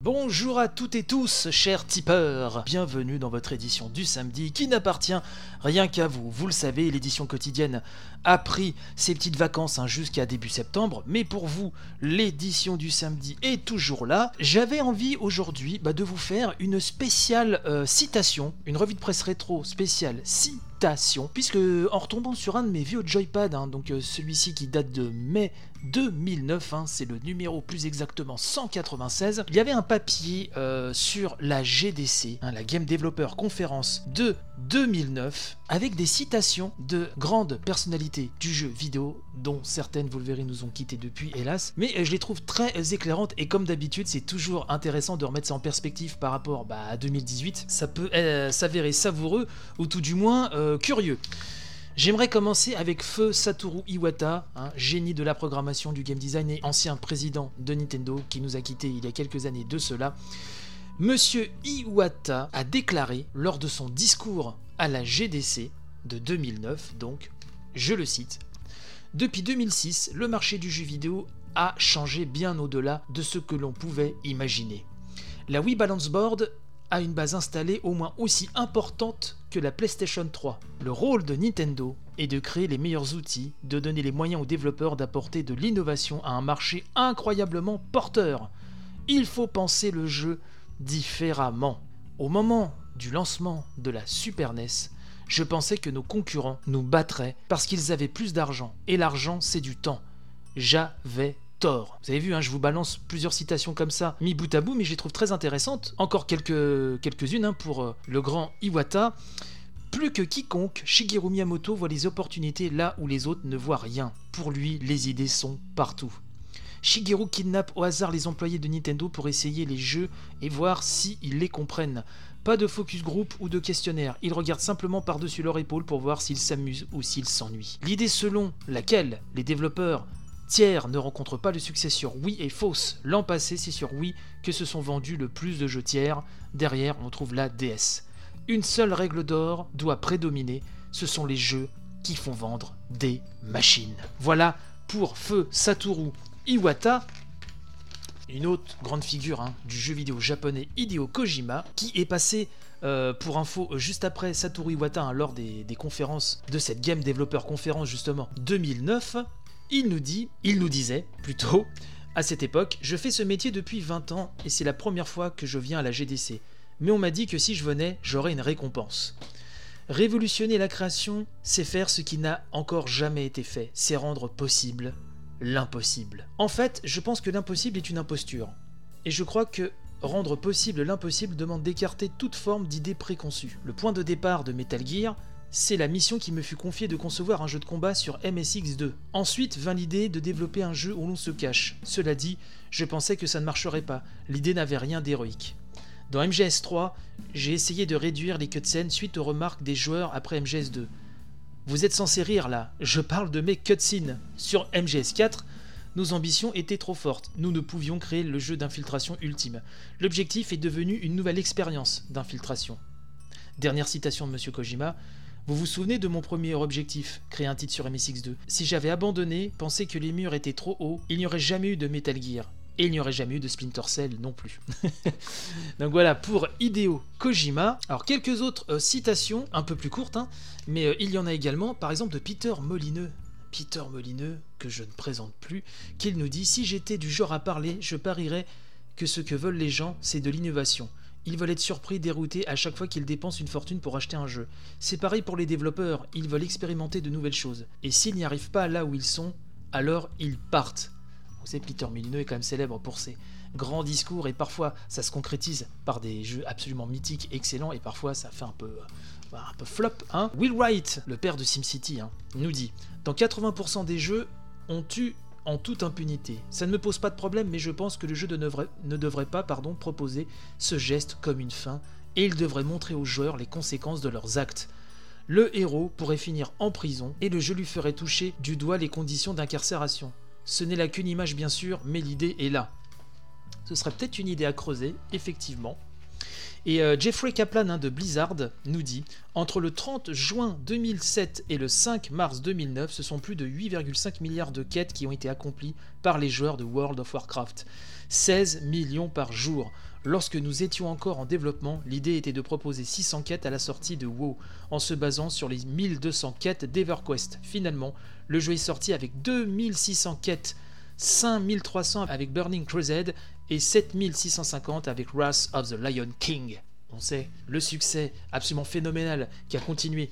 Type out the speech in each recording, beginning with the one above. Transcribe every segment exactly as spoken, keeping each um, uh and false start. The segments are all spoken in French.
Bonjour à toutes et tous, chers tipeurs. Bienvenue dans votre édition du samedi qui n'appartient rien qu'à vous. Vous le savez, l'édition quotidienne a pris ses petites vacances hein, jusqu'à début septembre, mais pour vous, l'édition du samedi est toujours là. J'avais envie aujourd'hui bah, de vous faire une spéciale euh, citation, une revue de presse rétro spéciale citation, puisque en retombant sur un de mes vieux joypads, hein, donc euh, celui-ci qui date de mai deux mille neuf, hein, c'est le numéro plus exactement cent quatre-vingt-seize, il y avait un papier euh, sur la G D C, hein, la Game Developer Conference de deux mille neuf, avec des citations de grandes personnalités du jeu vidéo, dont certaines, vous le verrez, nous ont quittés depuis, hélas, mais euh, je les trouve très éclairantes, et comme d'habitude, c'est toujours intéressant de remettre ça en perspective par rapport bah, à deux mille dix-huit, ça peut euh, s'avérer savoureux, ou tout du moins euh, curieux. J'aimerais commencer avec Feu Satoru Iwata, hein, génie de la programmation, du game design et ancien président de Nintendo, qui nous a quittés il y a quelques années de cela. Monsieur Iwata a déclaré lors de son discours à la G D C de deux mille neuf, donc, je le cite, « Depuis deux mille six, le marché du jeu vidéo a changé bien au-delà de ce que l'on pouvait imaginer. La Wii Balance Board a une base installée au moins aussi importante que la PlayStation trois. Le rôle de Nintendo est de créer les meilleurs outils, de donner les moyens aux développeurs d'apporter de l'innovation à un marché incroyablement porteur. Il faut penser le jeu différemment. Au moment du lancement de la Super N E S, je pensais que nos concurrents nous battraient parce qu'ils avaient plus d'argent, et l'argent c'est du temps. J'avais tort. Vous avez vu, hein, je vous balance plusieurs citations comme ça, mis bout à bout, mais je les trouve très intéressantes. Encore quelques, quelques-unes hein, pour euh, le grand Iwata. Plus que quiconque, Shigeru Miyamoto voit les opportunités là où les autres ne voient rien. Pour lui, les idées sont partout. Shigeru kidnappe au hasard les employés de Nintendo pour essayer les jeux et voir s'ils les comprennent. Pas de focus group ou de questionnaire, ils regardent simplement par-dessus leur épaule pour voir s'ils s'amusent ou s'ils s'ennuient. L'idée selon laquelle les développeurs tiers ne rencontrent pas le succès sur Wii est fausse. L'an passé, c'est sur Wii que se sont vendus le plus de jeux tiers. Derrière, on trouve la D S. Une seule règle d'or doit prédominer, ce sont les jeux qui font vendre des machines. Voilà pour Feu Satoru Iwata. Une autre grande figure hein, du jeu vidéo japonais, Hideo Kojima, qui est passé euh, pour info juste après Satoru Iwata hein, lors des, des conférences de cette Game Developer Conference justement deux mille neuf. Il nous dit, il nous disait plutôt, à cette époque, je fais ce métier depuis vingt ans et c'est la première fois que je viens à la G D C. Mais on m'a dit que si je venais, j'aurais une récompense. Révolutionner la création, c'est faire ce qui n'a encore jamais été fait, c'est rendre possible l'impossible. En fait, je pense que l'impossible est une imposture. Et je crois que rendre possible l'impossible demande d'écarter toute forme d'idée préconçue. Le point de départ de Metal Gear, c'est la mission qui me fut confiée de concevoir un jeu de combat sur M S X deux. Ensuite vint l'idée de développer un jeu où l'on se cache. Cela dit, je pensais que ça ne marcherait pas, l'idée n'avait rien d'héroïque. Dans M G S trois, j'ai essayé de réduire les cutscenes suite aux remarques des joueurs après M G S deux. Vous êtes censés rire là, je parle de mes cutscenes. Sur M G S quatre, nos ambitions étaient trop fortes, nous ne pouvions créer le jeu d'infiltration ultime. L'objectif est devenu une nouvelle expérience d'infiltration. Dernière citation de Monsieur Kojima. Vous vous souvenez de mon premier objectif, créer un titre sur M S X deux. Si j'avais abandonné, pensé que les murs étaient trop hauts, il n'y aurait jamais eu de Metal Gear. Et il n'y aurait jamais eu de Splinter Cell non plus. Donc voilà pour Hideo Kojima. Alors quelques autres euh, citations, un peu plus courtes, hein, mais euh, il y en a également, par exemple de Peter Molineux. Peter Molineux, que je ne présente plus, qu'il nous dit « Si j'étais du genre à parler, je parierais que ce que veulent les gens, c'est de l'innovation. Ils veulent être surpris, déroutés à chaque fois qu'ils dépensent une fortune pour acheter un jeu. C'est pareil pour les développeurs, ils veulent expérimenter de nouvelles choses. Et s'ils n'y arrivent pas là où ils sont, alors ils partent. » Vous savez, Peter Molineux est quand même célèbre pour ses grands discours et parfois ça se concrétise par des jeux absolument mythiques, excellents, et parfois ça fait un peu, euh, un peu flop. Hein. Will Wright, le père de SimCity, hein, nous dit « Dans quatre-vingts pour cent des jeux, on tue en toute impunité. Ça ne me pose pas de problème, mais je pense que le jeu ne devrait, ne devrait pas pardon, proposer ce geste comme une fin, et il devrait montrer aux joueurs les conséquences de leurs actes. Le héros pourrait finir en prison, et le jeu lui ferait toucher du doigt les conditions d'incarcération. Ce n'est là qu'une image bien sûr, mais l'idée est là. » Ce serait peut-être une idée à creuser, effectivement. Et euh, Jeffrey Kaplan hein, de Blizzard nous dit « Entre le trente juin deux mille sept et le cinq mars deux mille neuf, ce sont plus de huit virgule cinq milliards de quêtes qui ont été accomplies par les joueurs de World of Warcraft. seize millions par jour. Lorsque nous étions encore en développement, l'idée était de proposer six cents quêtes à la sortie de WoW, en se basant sur les mille deux cents quêtes d'EverQuest. Finalement, le jeu est sorti avec deux mille six cents quêtes, cinq mille trois cents avec Burning Crusade et sept mille six cent cinquante avec Wrath of the Lion King. On sait le succès absolument phénoménal qui a continué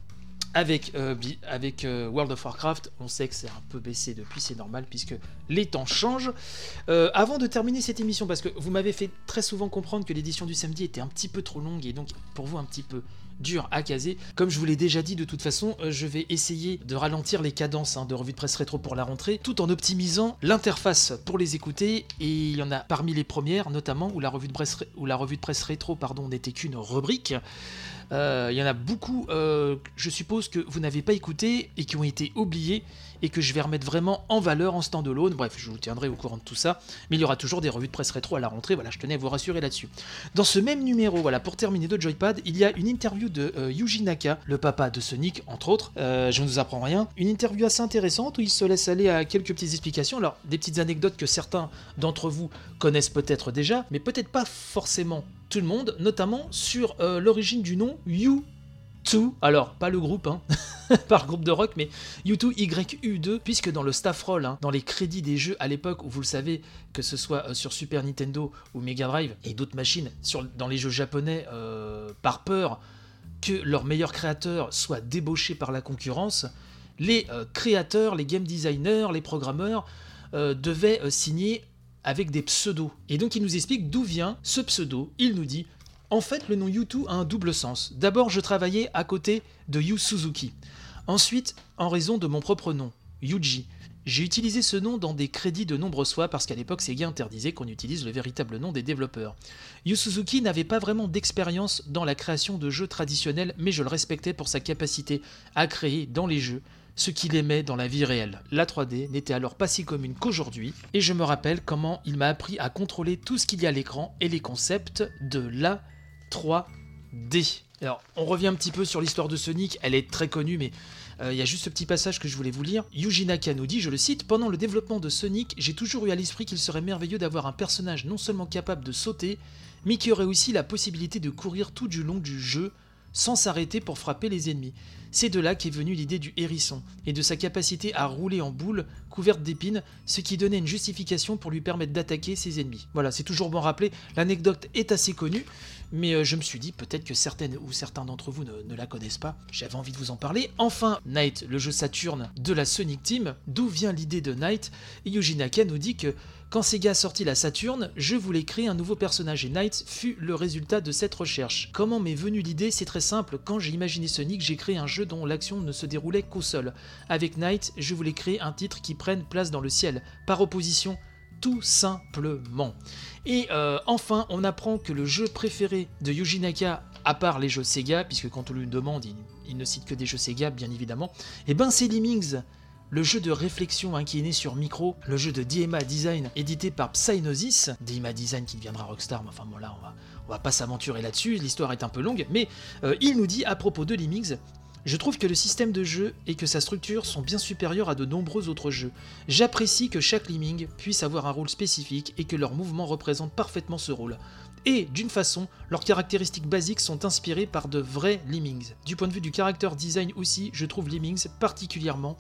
avec, euh, avec euh, World of Warcraft. On sait que c'est un peu baissé depuis, c'est normal puisque les temps changent. Euh, avant de terminer cette émission, parce que vous m'avez fait très souvent comprendre que l'édition du samedi était un petit peu trop longue et donc pour vous un petit peu dur à caser. Comme je vous l'ai déjà dit, de toute façon, euh, je vais essayer de ralentir les cadences hein, de revue de presse rétro pour la rentrée, tout en optimisant l'interface pour les écouter. Et il y en a parmi les premières, notamment où la revue de presse, où la revue de presse rétro pardon, n'était qu'une rubrique. Euh, il y en a beaucoup, euh, je suppose, que vous n'avez pas écouté et qui ont été oubliés et que je vais remettre vraiment en valeur en stand-alone. Bref, je vous tiendrai au courant de tout ça, mais il y aura toujours des revues de presse rétro à la rentrée, voilà, je tenais à vous rassurer là-dessus. Dans ce même numéro, voilà, pour terminer de Joypad, il y a une interview de euh, Yuji Naka, le papa de Sonic, entre autres, euh, je ne vous apprends rien, une interview assez intéressante où il se laisse aller à quelques petites explications, alors des petites anecdotes que certains d'entre vous connaissent peut-être déjà, mais peut-être pas forcément tout le monde, notamment sur euh, l'origine du nom U deux, alors pas le groupe, hein, pas le groupe de rock, mais U deux, Y U deux, puisque dans le staff roll, hein, dans les crédits des jeux à l'époque, où vous le savez, que ce soit euh, sur Super Nintendo ou Mega Drive et d'autres machines, sur, dans les jeux japonais, euh, par peur que leur meilleur créateur soit débauché par la concurrence, les euh, créateurs, les game designers, les programmeurs euh, devaient euh, signer avec des pseudos. Et donc il nous explique d'où vient ce pseudo. Il nous dit: en fait, le nom U deux a un double sens. D'abord, je travaillais à côté de Yu Suzuki. Ensuite, en raison de mon propre nom, Yuji. J'ai utilisé ce nom dans des crédits de nombreuses fois parce qu'à l'époque, Sega interdisait qu'on utilise le véritable nom des développeurs. Yu Suzuki n'avait pas vraiment d'expérience dans la création de jeux traditionnels, mais je le respectais pour sa capacité à créer dans les jeux ce qu'il aimait dans la vie réelle. La trois D n'était alors pas si commune qu'aujourd'hui, et je me rappelle comment il m'a appris à contrôler tout ce qu'il y a à l'écran et les concepts de la trois D. Alors, on revient un petit peu sur l'histoire de Sonic, elle est très connue, mais il euh, y a juste ce petit passage que je voulais vous lire. Yuji Naka nous dit, je le cite, « Pendant le développement de Sonic, j'ai toujours eu à l'esprit qu'il serait merveilleux d'avoir un personnage non seulement capable de sauter, mais qui aurait aussi la possibilité de courir tout du long du jeu, sans s'arrêter pour frapper les ennemis. C'est de là qu'est venue l'idée du hérisson, et de sa capacité à rouler en boule couverte d'épines, ce qui donnait une justification pour lui permettre d'attaquer ses ennemis. » Voilà, c'est toujours bon rappelé, l'anecdote est assez connue, mais euh, je me suis dit peut-être que certaines ou certains d'entre vous ne, ne la connaissent pas, j'avais envie de vous en parler. Enfin, Night, le jeu Saturn de la Sonic Team, d'où vient l'idée de Night? Yuji Naka nous dit que quand Sega a sorti la Saturn, je voulais créer un nouveau personnage et Night fut le résultat de cette recherche. Comment m'est venue l'idée? C'est très simple, quand j'ai imaginé Sonic, j'ai créé un jeu dont l'action ne se déroulait qu'au sol. Avec Night, je voulais créer un titre qui prenne place dans le ciel, par opposition, tout simplement. Et euh, enfin, on apprend que le jeu préféré de Yuji Naka, à part les jeux Sega, puisque quand on lui demande, il, il ne cite que des jeux Sega, bien évidemment, et ben c'est Lemmings, le jeu de réflexion hein, qui est né sur Micro, le jeu de D M A Design édité par Psygnosis, D M A Design qui deviendra Rockstar, mais enfin bon là on va, on va pas s'aventurer là-dessus, l'histoire est un peu longue, mais euh, il nous dit à propos de Lemmings, je trouve que le système de jeu et que sa structure sont bien supérieurs à de nombreux autres jeux. J'apprécie que chaque Lemming puisse avoir un rôle spécifique et que leurs mouvements représentent parfaitement ce rôle. Et, d'une façon, leurs caractéristiques basiques sont inspirées par de vrais Lemmings. Du point de vue du character design aussi, je trouve Lemmings particulièrement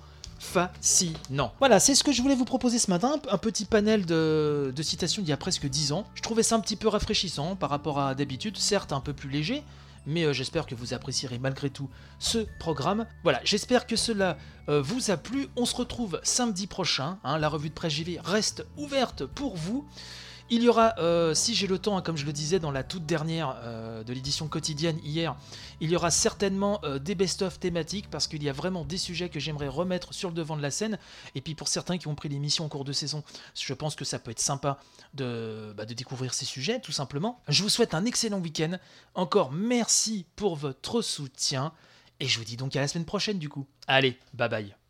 fascinant. Voilà, c'est ce que je voulais vous proposer ce matin, un petit panel de, de citations d'il y a presque dix ans. Je trouvais ça un petit peu rafraîchissant par rapport à d'habitude, certes un peu plus léger, mais euh, j'espère que vous apprécierez malgré tout ce programme. Voilà, j'espère que cela euh, vous a plu. On se retrouve samedi prochain, hein, la revue de presse J V reste ouverte pour vous. Il y aura, euh, si j'ai le temps, hein, comme je le disais dans la toute dernière euh, de l'édition quotidienne hier, il y aura certainement euh, des best-of thématiques parce qu'il y a vraiment des sujets que j'aimerais remettre sur le devant de la scène. Et puis pour certains qui ont pris l'émission en cours de saison, je pense que ça peut être sympa de, bah, de découvrir ces sujets, tout simplement. Je vous souhaite un excellent week-end. Encore merci pour votre soutien. Et je vous dis donc à la semaine prochaine du coup. Allez, bye bye.